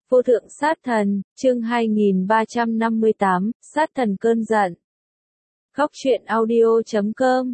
Vô thượng sát thần, chương 2358, sát thần cơn giận. Góc truyện audio.com.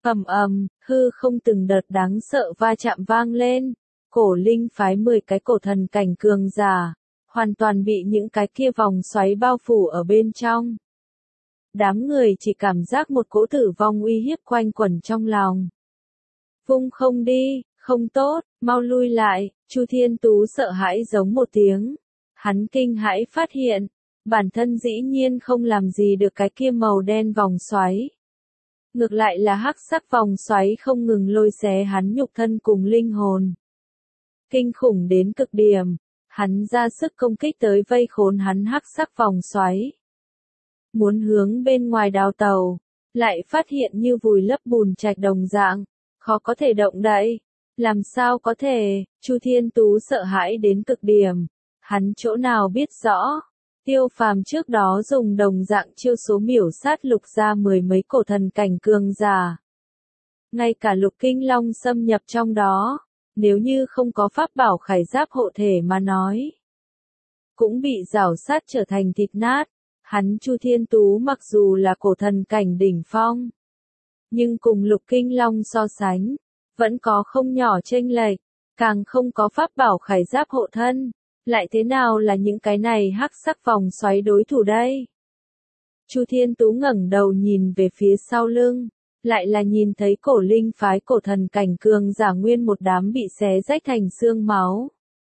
Hư không từng đợt đáng sợ va chạm vang lên. Cổ linh phái 10 cái cổ thần cảnh cường giả, hoàn toàn bị những cái kia vòng xoáy bao phủ ở bên trong. Đám người chỉ cảm giác một cỗ tử vong uy hiếp quanh quẩn trong lòng. Vung không đi, không tốt, mau lui lại, Chu Thiên Tú sợ hãi giống một tiếng. Hắn kinh hãi phát hiện, bản thân dĩ nhiên không làm gì được cái kia màu đen vòng xoáy. Ngược lại là hắc sắc vòng xoáy không ngừng lôi xé hắn nhục thân cùng linh hồn. Kinh khủng đến cực điểm, hắn ra sức công kích tới vây khốn hắn hắc sắc vòng xoáy. Muốn hướng bên ngoài đào tàu, lại phát hiện như vùi lấp bùn trạch đồng dạng, khó có thể động đậy. Làm sao có thể, Chu Thiên Tú sợ hãi đến cực điểm. Hắn chỗ nào biết rõ, Tiêu Phàm trước đó dùng đồng dạng chiêu số miểu sát lục ra 10 mấy cổ thần cảnh cường giả. Ngay cả lục kinh long xâm nhập trong đó, nếu như không có pháp bảo khải giáp hộ thể mà nói, cũng bị rảo sát trở thành thịt nát. Hắn Chu Thiên Tú mặc dù là cổ thần cảnh đỉnh phong, nhưng cùng lục kinh long so sánh, vẫn có không nhỏ chênh lệch, càng không có pháp bảo khải giáp hộ thân. Lại thế nào là những cái này hắc sắc vòng xoáy đối thủ đây? Chu Thiên Tú ngẩng đầu nhìn về phía sau lưng, lại là nhìn thấy cổ linh phái cổ thần cảnh cường giả nguyên một đám bị xé rách thành xương máu.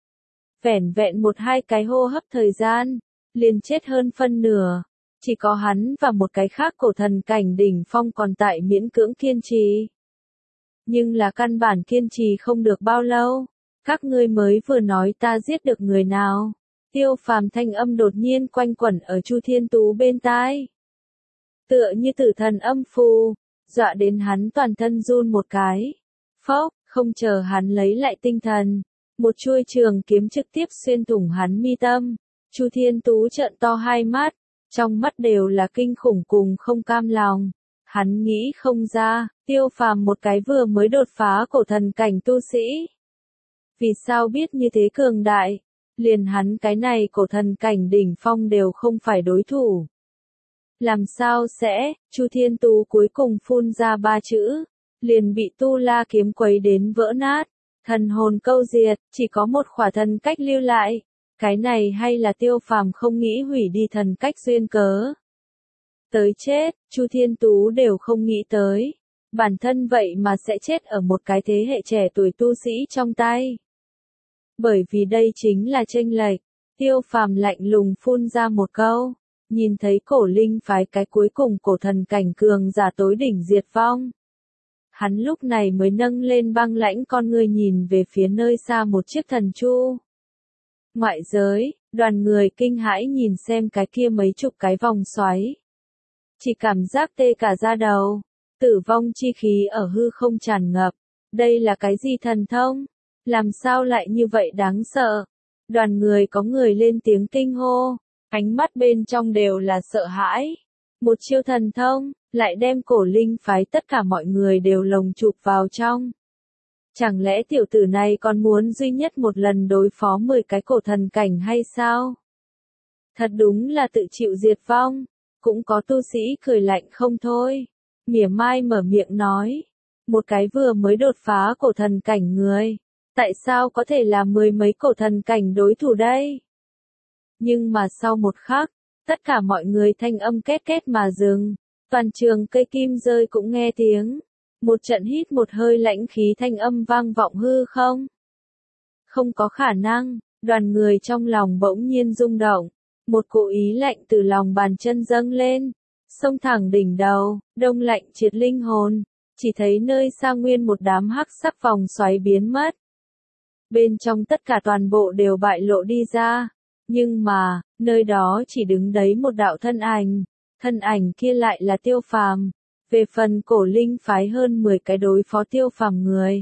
Vẻn vẹn một hai cái hô hấp thời gian, liền chết hơn phân nửa, chỉ có hắn và một cái khác cổ thần cảnh đỉnh phong còn tại miễn cưỡng kiên trì. Nhưng là căn bản kiên trì không được bao lâu. Các ngươi mới vừa nói ta giết được người nào? Tiêu Phàm thanh âm đột nhiên quanh quẩn ở Chu Thiên Tú bên tai. Tựa như tử thần âm phù, dọa đến hắn toàn thân run một cái. Phốc, không chờ hắn lấy lại tinh thần, một chuôi trường kiếm trực tiếp xuyên thủng hắn mi tâm. Chu Thiên Tú trợn to hai mắt, trong mắt đều là kinh khủng cùng không cam lòng. Hắn nghĩ không ra, Tiêu Phàm một cái vừa mới đột phá cổ thần cảnh tu sĩ. Vì sao biết như thế cường đại, liền hắn cái này cổ thần cảnh đỉnh phong đều không phải đối thủ. Làm sao sẽ, Chu Thiên Tú cuối cùng phun ra ba chữ, liền bị tu la kiếm quấy đến vỡ nát, thần hồn câu diệt, chỉ có một khỏa thần cách lưu lại. Cái này hay là Tiêu Phàm không nghĩ hủy đi thần cách duyên cớ. Tới chết, Chu Thiên Tú đều không nghĩ tới, bản thân vậy mà sẽ chết ở một cái thế hệ trẻ tuổi tu sĩ trong tay. Bởi vì đây chính là chênh lệch, Tiêu Phàm lạnh lùng phun ra một câu, nhìn thấy cổ linh phái cái cuối cùng cổ thần cảnh cường giả tối đỉnh diệt vong. Hắn lúc này mới nâng lên băng lãnh con ngươi nhìn về phía nơi xa một chiếc thần chu. Ngoại giới, đoàn người kinh hãi nhìn xem cái kia mấy chục cái vòng xoáy. Chỉ cảm giác tê cả da đầu, tử vong chi khí ở hư không tràn ngập. Đây là cái gì thần thông? Làm sao lại như vậy đáng sợ? Đoàn người có người lên tiếng kinh hô, ánh mắt bên trong đều là sợ hãi. Một chiêu thần thông, lại đem cổ linh phái tất cả mọi người đều lồng chụp vào trong. Chẳng lẽ tiểu tử này còn muốn duy nhất một lần đối phó 10 cái cổ thần cảnh hay sao? Thật đúng là tự chịu diệt vong. Cũng có tu sĩ cười lạnh không thôi. Mỉa mai mở miệng nói, một cái vừa mới đột phá cổ thần cảnh người, tại sao có thể là 10 mấy cổ thần cảnh đối thủ đây? Nhưng mà sau một khắc, tất cả mọi người thanh âm két két mà dừng, toàn trường cây kim rơi cũng nghe tiếng. Một trận hít một hơi lãnh khí thanh âm vang vọng hư không? Không có khả năng, đoàn người trong lòng bỗng nhiên rung động. Một cỗ ý lạnh từ lòng bàn chân dâng lên, xông thẳng đỉnh đầu, đông lạnh triệt linh hồn, chỉ thấy nơi xa nguyên một đám hắc sắc vòng xoáy biến mất. Bên trong tất cả toàn bộ đều bại lộ đi ra, nhưng mà, nơi đó chỉ đứng đấy một đạo thân ảnh kia lại là Tiêu Phàm. Về phần cổ linh phái hơn 10 cái đối phó Tiêu Phàm người,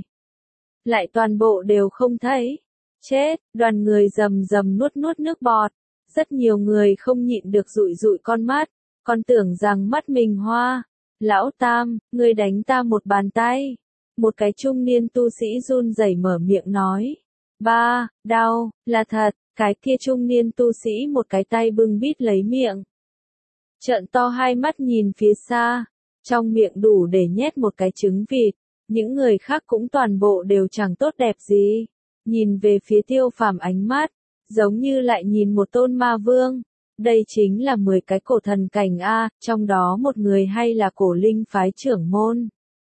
lại toàn bộ đều không thấy. Chết, đoàn người rầm rầm nuốt nước bọt. Rất nhiều người không nhịn được dụi dụi con mắt, còn tưởng rằng mắt mình hoa. Lão Tam, ngươi đánh ta một bàn tay. Một cái trung niên tu sĩ run rẩy mở miệng nói. Ba, đau, là thật, Cái kia trung niên tu sĩ một cái tay bưng bít lấy miệng. Trợn to hai mắt nhìn phía xa, trong miệng đủ để nhét một cái trứng vịt, những người khác cũng toàn bộ đều chẳng tốt đẹp gì. Nhìn về phía Tiêu Phàm ánh mắt, giống như lại nhìn một tôn ma vương. Đây chính là 10 cái cổ thần cảnh A, trong đó một người hay là cổ linh phái trưởng môn.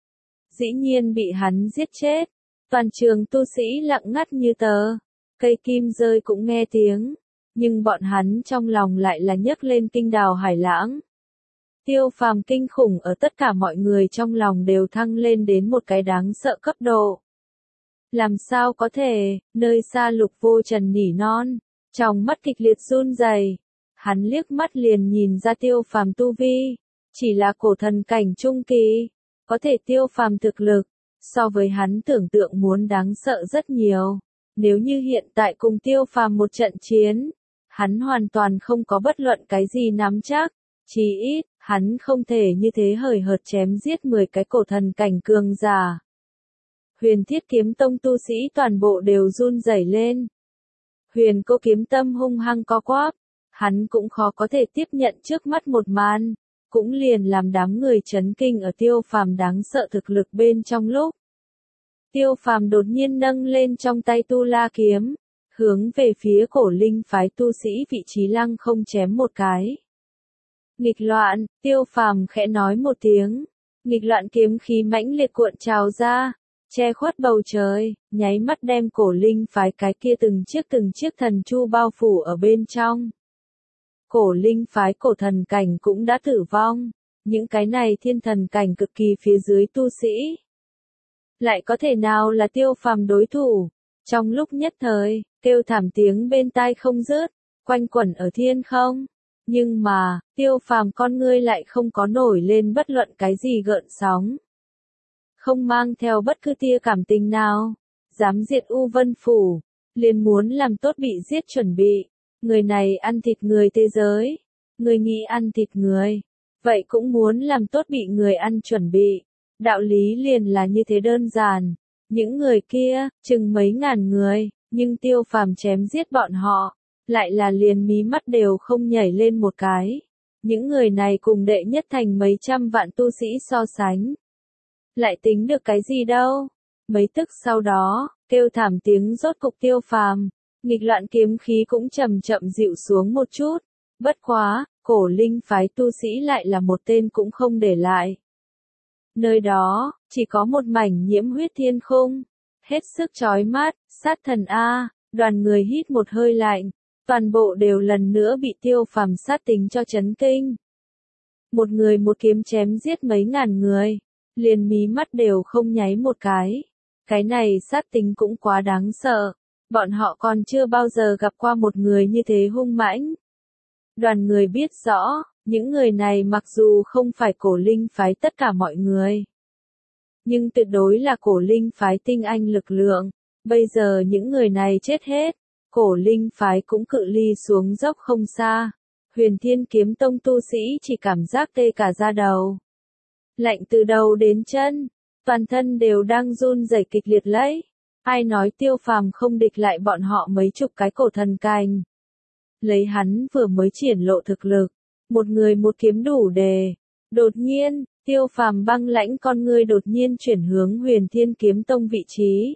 Dĩ nhiên bị hắn giết chết, toàn trường tu sĩ lặng ngắt như tờ, cây kim rơi cũng nghe tiếng, nhưng bọn hắn trong lòng lại là nhấc lên kinh đào hải lãng. Tiêu Phàm kinh khủng ở tất cả mọi người trong lòng đều thăng lên đến một cái đáng sợ cấp độ. Làm sao có thể, nơi xa Lục Vô Trần nỉ non, trong mắt kịch liệt run rẩy. Hắn liếc mắt liền nhìn ra Tiêu Phàm tu vi, chỉ là cổ thần cảnh trung kỳ, có thể Tiêu Phàm thực lực, so với hắn tưởng tượng muốn đáng sợ rất nhiều. Nếu như hiện tại cùng Tiêu Phàm một trận chiến, hắn hoàn toàn không có bất luận cái gì nắm chắc, chí ít, hắn không thể như thế hời hợt chém giết 10 cái cổ thần cảnh cường giả. Huyền Thiết Kiếm Tông tu sĩ toàn bộ đều run rẩy lên. Huyền Cô kiếm tâm hung hăng co quắp, hắn cũng khó có thể tiếp nhận trước mắt một màn, cũng liền làm đám người chấn kinh ở Tiêu Phàm đáng sợ thực lực bên trong lúc. Tiêu Phàm đột nhiên nâng lên trong tay Tu La kiếm, hướng về phía cổ linh phái tu sĩ vị trí lăng không chém một cái. Nghịch loạn, Tiêu Phàm khẽ nói một tiếng, nghịch loạn kiếm khí mãnh liệt cuộn trào ra, che khuất bầu trời, nháy mắt đem cổ linh phái cái kia từng chiếc thần chu bao phủ ở bên trong. Cổ linh phái cổ thần cảnh cũng đã tử vong, những cái này thiên thần cảnh cực kỳ phía dưới tu sĩ. Lại có thể nào là Tiêu Phàm đối thủ? Trong lúc nhất thời, kêu thảm tiếng bên tai không dứt, quanh quẩn ở thiên không. Nhưng mà, Tiêu Phàm con ngươi lại không có nổi lên bất luận cái gì gợn sóng. Không mang theo bất cứ tia cảm tình nào. Dám diệt U Vân Phủ, liền muốn làm tốt bị giết chuẩn bị. Người này ăn thịt người thế giới. Người nghĩ ăn thịt người. Vậy cũng muốn làm tốt bị người ăn chuẩn bị. Đạo lý liền là như thế đơn giản. Những người kia, chừng mấy ngàn người, nhưng Tiêu Phàm chém giết bọn họ, lại là liền mí mắt đều không nhảy lên một cái. Những người này cùng đệ nhất thành mấy trăm vạn tu sĩ so sánh. Lại tính được cái gì đâu. Mấy tức sau đó, kêu thảm tiếng rốt cục Tiêu Phàm, nghịch loạn kiếm khí cũng chậm chậm dịu xuống một chút. Bất quá, cổ linh phái tu sĩ lại là một tên cũng không để lại. Nơi đó, chỉ có một mảnh nhiễm huyết thiên khung. Hết sức chói mắt, sát thần A, đoàn người hít một hơi lạnh. Toàn bộ đều lần nữa bị Tiêu Phàm sát tính cho chấn kinh. Một người một kiếm chém giết mấy ngàn người, liền mí mắt đều không nháy một cái. Cái này sát tính cũng quá đáng sợ. Bọn họ còn chưa bao giờ gặp qua một người như thế hung mãnh. Đoàn người biết rõ, những người này mặc dù không phải cổ linh phái tất cả mọi người, nhưng tuyệt đối là cổ linh phái tinh anh lực lượng. Bây giờ những người này chết hết, cổ linh phái cũng cự ly xuống dốc không xa. Huyền Thiên Kiếm Tông tu sĩ chỉ cảm giác tê cả da đầu. Lạnh từ đầu đến chân, toàn thân đều đang run rẩy kịch liệt lấy. Ai nói Tiêu Phàm không địch lại bọn họ mấy chục cái cổ thần cảnh. Lấy hắn vừa mới triển lộ thực lực, một người một kiếm đủ đề. Đột nhiên, Tiêu Phàm băng lãnh con ngươi đột nhiên chuyển hướng Huyền Thiên Kiếm Tông vị trí.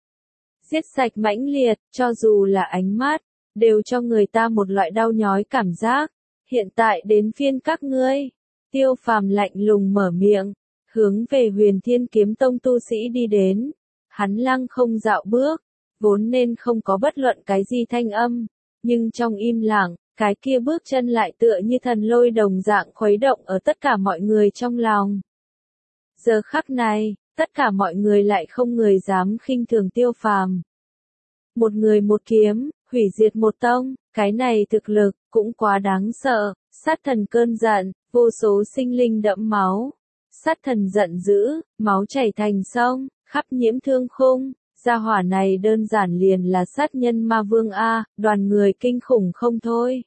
Giết sạch mãnh liệt, cho dù là ánh mắt, đều cho người ta một loại đau nhói cảm giác. Hiện tại đến phiên các ngươi. Tiêu Phàm lạnh lùng mở miệng, hướng về Huyền Thiên Kiếm Tông tu sĩ đi đến. Hắn lăng không dạo bước, vốn nên không có bất luận cái gì thanh âm, nhưng trong im lặng, cái kia bước chân lại tựa như thần lôi đồng dạng khuấy động ở tất cả mọi người trong lòng. Giờ khắc này, tất cả mọi người lại không người dám khinh thường Tiêu Phàm. Một người một kiếm, hủy diệt một tông, cái này thực lực, cũng quá đáng sợ. Sát thần cơn giận, vô số sinh linh đẫm máu. Sát thần giận dữ, máu chảy thành sông, khắp nhiễm thương khung. Gia hỏa này đơn giản liền là sát nhân ma vương A, đoàn người kinh khủng không thôi.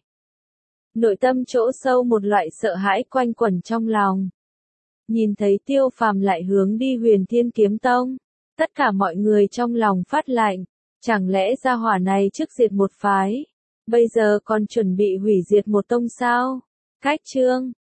Nội tâm chỗ sâu một loại sợ hãi quanh quẩn trong lòng. Nhìn thấy Tiêu Phàm lại hướng đi Huyền Thiên Kiếm Tông, tất cả mọi người trong lòng phát lạnh, Chẳng lẽ gia hỏa này trước diệt một phái, bây giờ còn chuẩn bị hủy diệt một tông sao? Cách chương